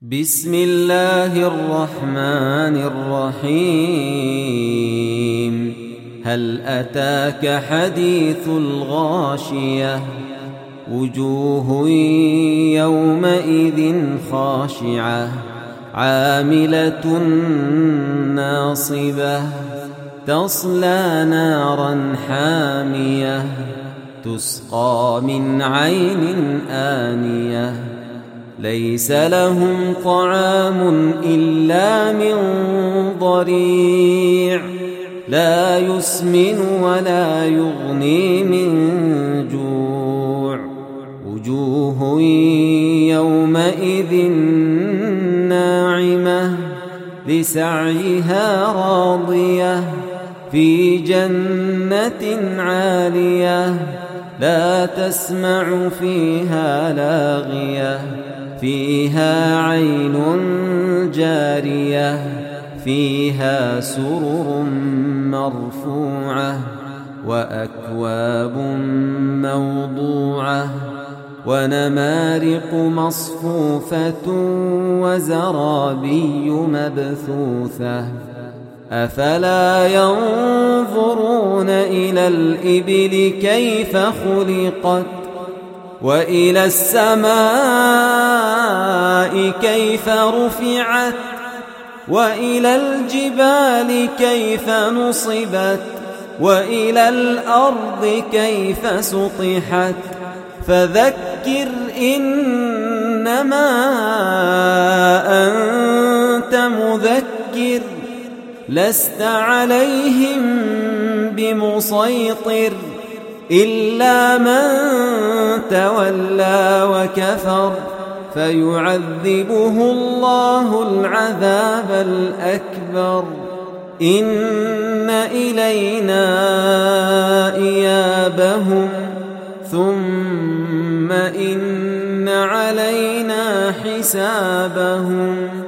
بسم الله الرحمن الرحيم. هل أتاك حديث الغاشية؟ وجوه يومئذ خاشعة عاملة ناصبة تصلى نارا حامية تسقى من عين آنية ليس لهم طعام إلا من ضريع لا يسمن ولا يغني من جوع. وجوه يومئذ ناعمة لسعيها راضية في جنة عالية لا تسمع فيها لاغية فيها عين جارية فيها سرر مرفوعة وأكواب موضوعة ونمارق مصفوفة وزرابي مبثوثة. أفلا ينظرون إلى الإبل كيف خلقت وإلى السماء كيف رفعت وإلى الجبال كيف نصبت وإلى الأرض كيف سطحت. فذكر إنما أنت مذكر لست عليهم بمسيطر إلا من تولى وكفر فيعذبه الله العذاب الأكبر. إن إلينا إيابهم ثم إن علينا حسابهم.